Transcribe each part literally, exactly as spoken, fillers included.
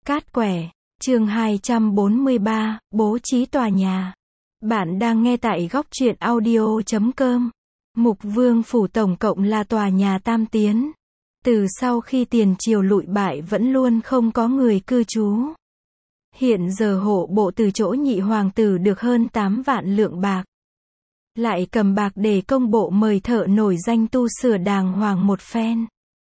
Cát quẻ, chương hai trăm bốn mươi ba, bố trí tòa nhà. Bạn đang nghe tại góc truyện audio chấm com. Mục Vương Phủ tổng cộng là tòa nhà tam tiến. Từ sau khi tiền triều lụi bại vẫn luôn không có người cư trú. Hiện giờ hộ bộ từ chỗ nhị hoàng tử được hơn tám vạn lượng bạc. Lại cầm bạc để công bộ mời thợ nổi danh tu sửa đàng hoàng một phen.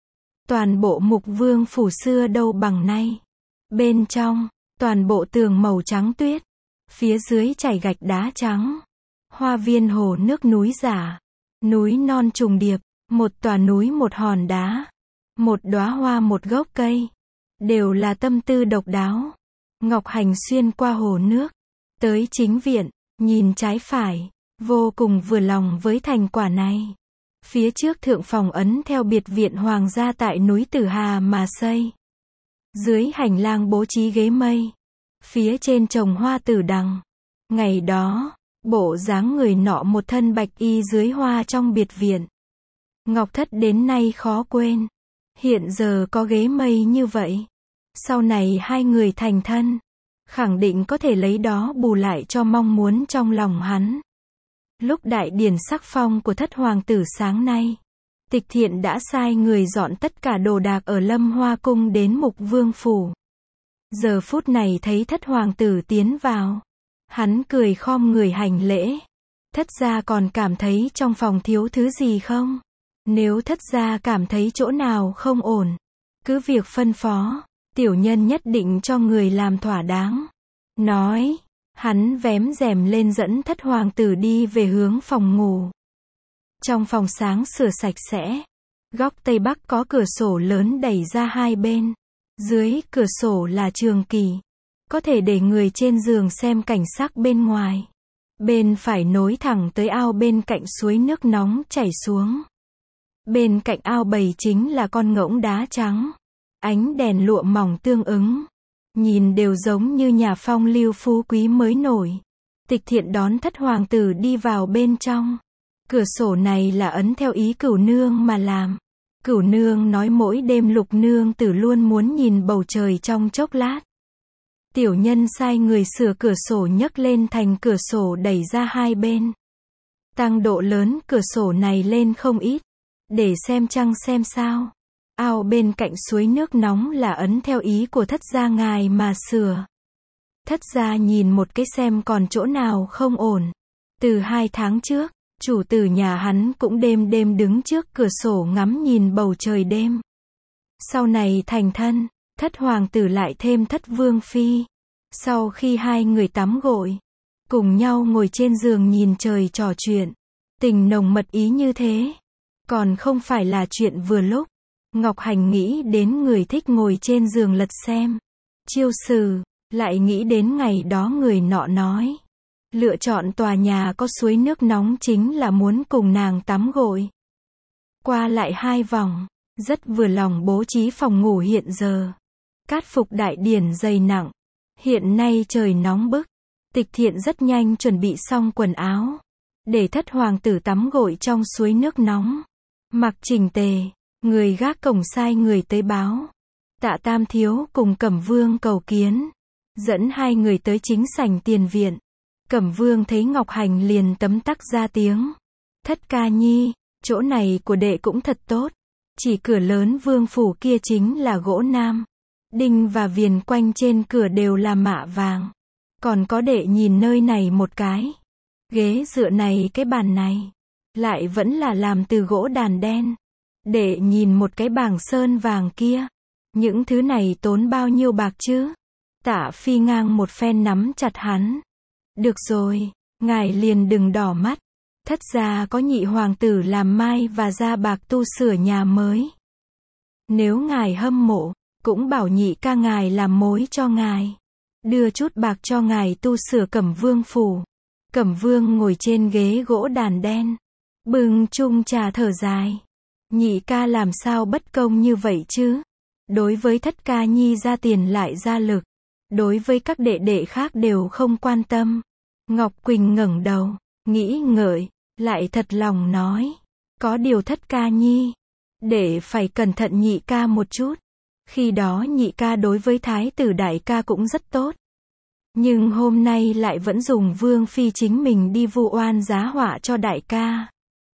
Toàn bộ Mục Vương Phủ xưa đâu bằng nay. Bên trong, toàn bộ tường màu trắng tuyết. Phía dưới chảy gạch đá trắng. Hoa viên hồ nước núi giả. Núi non trùng điệp. Một tòa núi một hòn đá. Một đóa hoa một gốc cây. Đều là tâm tư độc đáo. Ngọc Hành xuyên qua hồ nước. Tới chính viện, nhìn trái phải. Vô cùng vừa lòng với thành quả này. Phía trước thượng phòng ấn theo biệt viện hoàng gia tại núi Tử Hà mà xây. Dưới hành lang bố trí ghế mây. Phía trên trồng hoa tử đằng. Ngày đó, bộ dáng người nọ một thân bạch y dưới hoa trong biệt viện. Ngọc Thất đến nay khó quên. Hiện giờ có ghế mây như vậy. Sau này hai người thành thân. Khẳng định có thể lấy đó bù lại cho mong muốn trong lòng hắn. Lúc đại điển sắc phong của thất hoàng tử sáng nay. Tịch Thiện đã sai người dọn tất cả đồ đạc ở Lâm Hoa Cung đến Mục Vương Phủ. Giờ phút này thấy thất hoàng tử tiến vào. Hắn cười khom người hành lễ. Thất gia còn cảm thấy trong phòng thiếu thứ gì không? Nếu thất gia cảm thấy chỗ nào không ổn, cứ việc phân phó, tiểu nhân nhất định cho người làm thỏa đáng. Nói, hắn vén rèm lên dẫn thất hoàng tử đi về hướng phòng ngủ. Trong phòng sáng sửa sạch sẽ. Góc tây bắc có cửa sổ lớn đẩy ra hai bên. Dưới cửa sổ là trường kỳ. Có thể để người trên giường xem cảnh sắc bên ngoài. Bên phải nối thẳng tới ao bên cạnh suối nước nóng chảy xuống. Bên cạnh ao bầy chính là con ngỗng đá trắng. Ánh đèn lụa mỏng tương ứng. Nhìn đều giống như nhà phong lưu phú quý mới nổi. Tịch Thiện đón thất hoàng tử đi vào bên trong. Cửa sổ này là ấn theo ý Cửu nương mà làm. Cửu nương nói mỗi đêm Lục nương tử luôn muốn nhìn bầu trời trong chốc lát. Tiểu nhân sai người sửa cửa sổ nhấc lên thành cửa sổ đẩy ra hai bên. Tăng độ lớn cửa sổ này lên không ít. Để xem trăng xem sao. Ao bên cạnh suối nước nóng là ấn theo ý của thất gia ngài mà sửa. Thất gia nhìn một cái xem còn chỗ nào không ổn. Từ hai tháng trước, chủ tử nhà hắn cũng đêm đêm đứng trước cửa sổ ngắm nhìn bầu trời đêm. Sau này thành thân, thất hoàng tử lại thêm thất vương phi. Sau khi hai người tắm gội, cùng nhau ngồi trên giường nhìn trời trò chuyện. Tình nồng mật ý như thế. Còn không phải là chuyện vừa lúc. Ngọc Hành nghĩ đến người thích ngồi trên giường lật xem chiêu sử, lại nghĩ đến ngày đó người nọ nói. Lựa chọn tòa nhà có suối nước nóng chính là muốn cùng nàng tắm gội. Qua lại hai vòng, rất vừa lòng bố trí phòng ngủ hiện giờ. Cát phục đại điển dày nặng. Hiện nay trời nóng bức. Tịch Thiện rất nhanh chuẩn bị xong quần áo. Để thất hoàng tử tắm gội trong suối nước nóng. Mặc chỉnh tề, người gác cổng sai người tới báo. Tạ Tam thiếu cùng Cẩm Vương cầu kiến. Dẫn hai người tới chính sảnh tiền viện. Cẩm Vương thấy Ngọc Hành liền tấm tắc ra tiếng. Thất ca nhi, chỗ này của đệ cũng thật tốt. Chỉ cửa lớn vương phủ kia chính là gỗ nam. Đinh và viền quanh trên cửa đều là mạ vàng. Còn có đệ nhìn nơi này một cái. Ghế dựa này cái bàn này. Lại vẫn là làm từ gỗ đàn đen. Đệ nhìn một cái bảng sơn vàng kia. Những thứ này tốn bao nhiêu bạc chứ? Tạ Phi ngang một phen nắm chặt hắn. Được rồi, ngài liền đừng đỏ mắt. Thất gia có nhị hoàng tử làm mai và ra bạc tu sửa nhà mới. Nếu ngài hâm mộ, cũng bảo nhị ca ngài làm mối cho ngài. Đưa chút bạc cho ngài tu sửa Cẩm Vương phủ. Cẩm Vương ngồi trên ghế gỗ đàn đen. Bưng chung trà thở dài. Nhị ca làm sao bất công như vậy chứ? Đối với thất ca nhi ra tiền lại ra lực. Đối với các đệ đệ khác đều không quan tâm. Ngọc Quỳnh ngẩng đầu, nghĩ ngợi, lại thật lòng nói. Có điều thất ca nhi. Để phải cẩn thận nhị ca một chút. Khi đó nhị ca đối với thái tử đại ca cũng rất tốt. Nhưng hôm nay lại vẫn dùng vương phi chính mình đi vu oan giá họa cho đại ca.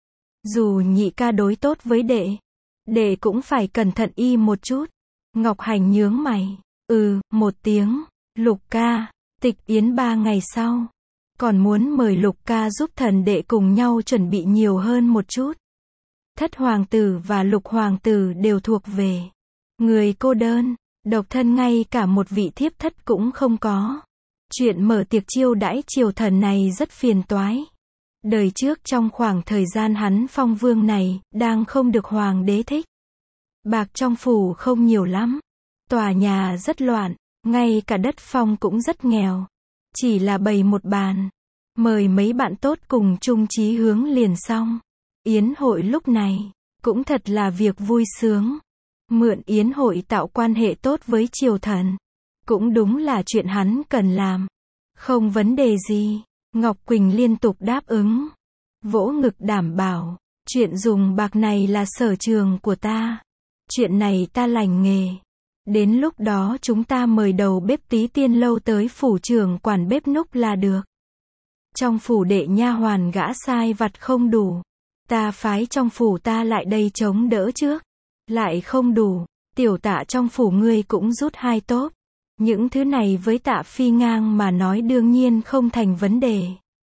Dù nhị ca đối tốt với đệ, đệ cũng phải cẩn thận y một chút. Ngọc Hành nhướng mày. Ừ, một tiếng. Lục ca, tịch yến ba ngày sau. Còn muốn mời Lục ca giúp thần đệ cùng nhau chuẩn bị nhiều hơn một chút. Thất hoàng tử và Lục hoàng tử đều thuộc về người cô đơn, độc thân, ngay cả một vị thiếp thất cũng không có. Chuyện mở tiệc chiêu đãi triều thần này rất phiền toái. Đời trước trong khoảng thời gian hắn phong vương này, đang không được hoàng đế thích. Bạc trong phủ không nhiều lắm. Tòa nhà rất loạn, ngay cả đất phong cũng rất nghèo. Chỉ là bày một bàn, mời mấy bạn tốt cùng chung chí hướng liền xong. Yến hội lúc này, cũng thật là việc vui sướng. Mượn yến hội tạo quan hệ tốt với triều thần. Cũng đúng là chuyện hắn cần làm. Không vấn đề gì. Ngọc Quỳnh liên tục đáp ứng. Vỗ ngực đảm bảo. Chuyện dùng bạc này là sở trường của ta. Chuyện này ta lành nghề. Đến lúc đó chúng ta mời đầu bếp Tí Tiên Lâu tới phủ trưởng quản bếp núc là được. Trong phủ đệ nha hoàn gã sai vặt không đủ. Ta phái trong phủ ta lại đây chống đỡ trước. Lại không đủ. Tiểu Tạ trong phủ ngươi cũng rút hai tốp. Những thứ này với Tạ Phi Ngang mà nói đương nhiên không thành vấn đề.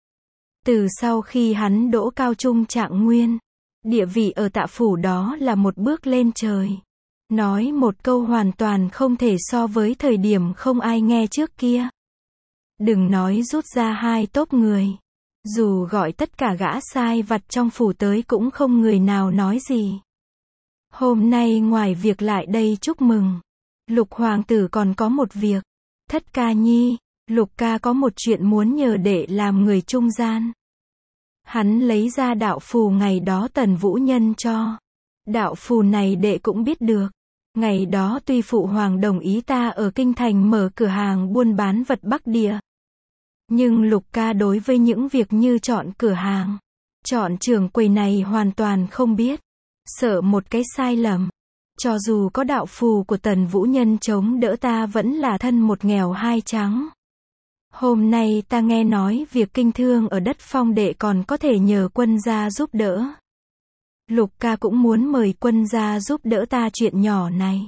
Từ sau khi hắn đỗ cao trung trạng nguyên, địa vị ở Tạ phủ đó là một bước lên trời. Nói một câu hoàn toàn không thể so với thời điểm không ai nghe trước kia. Đừng nói rút ra hai tốp người. Dù gọi tất cả gã sai vặt trong phủ tới cũng không người nào nói gì. Hôm nay ngoài việc lại đây chúc mừng, Lục hoàng tử còn có một việc. Thất ca nhi, Lục ca có một chuyện muốn nhờ đệ làm người trung gian. Hắn lấy ra đạo phù ngày đó Tần Vũ Nhân cho. Đạo phù này đệ cũng biết được. Ngày đó tuy phụ hoàng đồng ý ta ở kinh thành mở cửa hàng buôn bán vật Bắc Địa. Nhưng Lục ca đối với những việc như chọn cửa hàng, chọn trưởng quầy này hoàn toàn không biết. Sợ một cái sai lầm. Cho dù có đạo phù của Tần Vũ Nhân chống đỡ ta vẫn là thân một nghèo hai trắng. Hôm nay ta nghe nói việc kinh thương ở đất phong đệ còn có thể nhờ quân gia giúp đỡ. Lục ca cũng muốn mời quân gia giúp đỡ ta chuyện nhỏ này.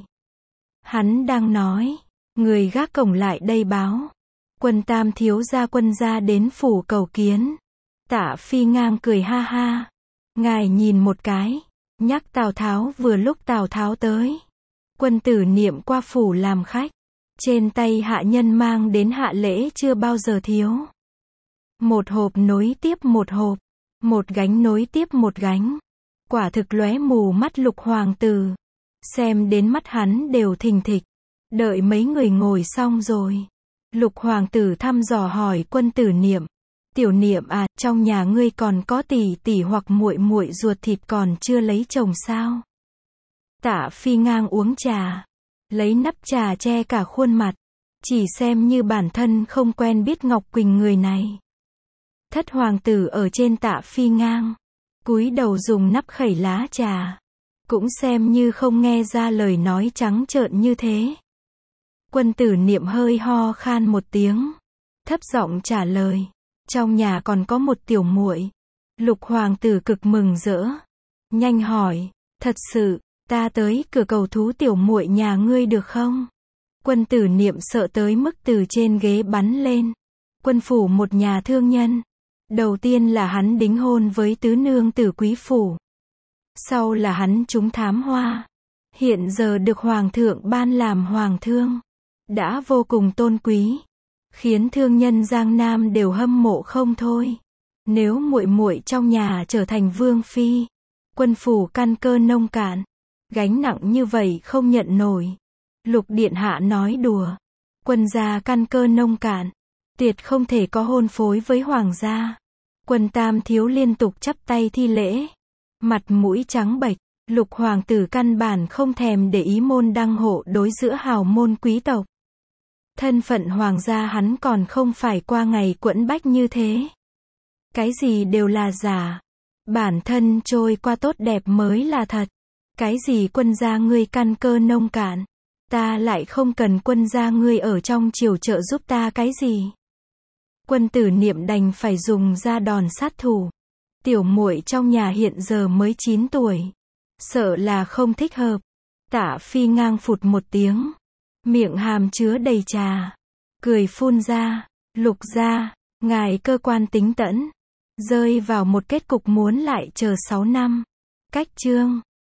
Hắn đang nói, người gác cổng lại đây báo. Quân tam thiếu gia quân gia đến phủ cầu kiến. Tạ Phi Ngang cười ha ha. Ngài nhìn một cái. Nhắc Tào Tháo vừa lúc Tào Tháo tới. Quân tử niệm qua phủ làm khách. Trên tay hạ nhân mang đến hạ lễ chưa bao giờ thiếu. Một hộp nối tiếp một hộp. Một gánh nối tiếp một gánh. Quả thực lóe mù mắt Lục hoàng tử. Xem đến mắt hắn đều thình thịch. Đợi mấy người ngồi xong rồi. Lục hoàng tử thăm dò hỏi quân tử niệm. Tiểu Niệm à, trong nhà ngươi còn có tỷ tỷ hoặc muội muội ruột thịt còn chưa lấy chồng sao? Tạ Phi Ngang uống trà, lấy nắp trà che cả khuôn mặt, chỉ xem như bản thân không quen biết Ngọc Quỳnh người này. Thất hoàng tử ở trên Tạ Phi Ngang, cúi đầu dùng nắp khẩy lá trà, cũng xem như không nghe ra lời nói trắng trợn như thế. Quân tử Niệm hơi ho khan một tiếng, thấp giọng trả lời. Trong nhà còn có một tiểu muội. Lục hoàng tử cực mừng rỡ. Nhanh hỏi, thật sự, ta tới cửa cầu thú tiểu muội nhà ngươi được không? Quân tử Niệm sợ tới mức từ trên ghế bắn lên. Quân phủ một nhà thương nhân. Đầu tiên là hắn đính hôn với tứ nương tử quý phủ. Sau là hắn trúng thám hoa. Hiện giờ được hoàng thượng ban làm hoàng thương. Đã vô cùng tôn quý. Khiến thương nhân Giang Nam đều hâm mộ không thôi. Nếu muội muội trong nhà trở thành vương phi, quân phủ căn cơ nông cạn, gánh nặng như vậy không nhận nổi. Lục điện hạ nói đùa. Quân gia căn cơ nông cạn, tuyệt không thể có hôn phối với hoàng gia. Quân tam thiếu liên tục chắp tay thi lễ, mặt mũi trắng bệch. Lục hoàng tử căn bản không thèm để ý môn đăng hộ đối giữa hào môn quý tộc. Thân phận hoàng gia hắn còn không phải qua ngày quẫn bách như thế. Cái gì đều là giả. Bản thân trôi qua tốt đẹp mới là thật. Cái gì quân gia ngươi căn cơ nông cạn. Ta lại không cần quân gia ngươi ở trong triều trợ giúp ta cái gì. Quân tử Niệm đành phải dùng ra đòn sát thủ. Tiểu muội trong nhà hiện giờ mới chín tuổi. Sợ là không thích hợp. Tạ Phi ngang phụt một tiếng. Miệng hàm chứa đầy trà. Cười phun ra. Lục gia, ngài cơ quan tính tẫn. Rơi vào một kết cục muốn lại chờ sáu năm. Cách chương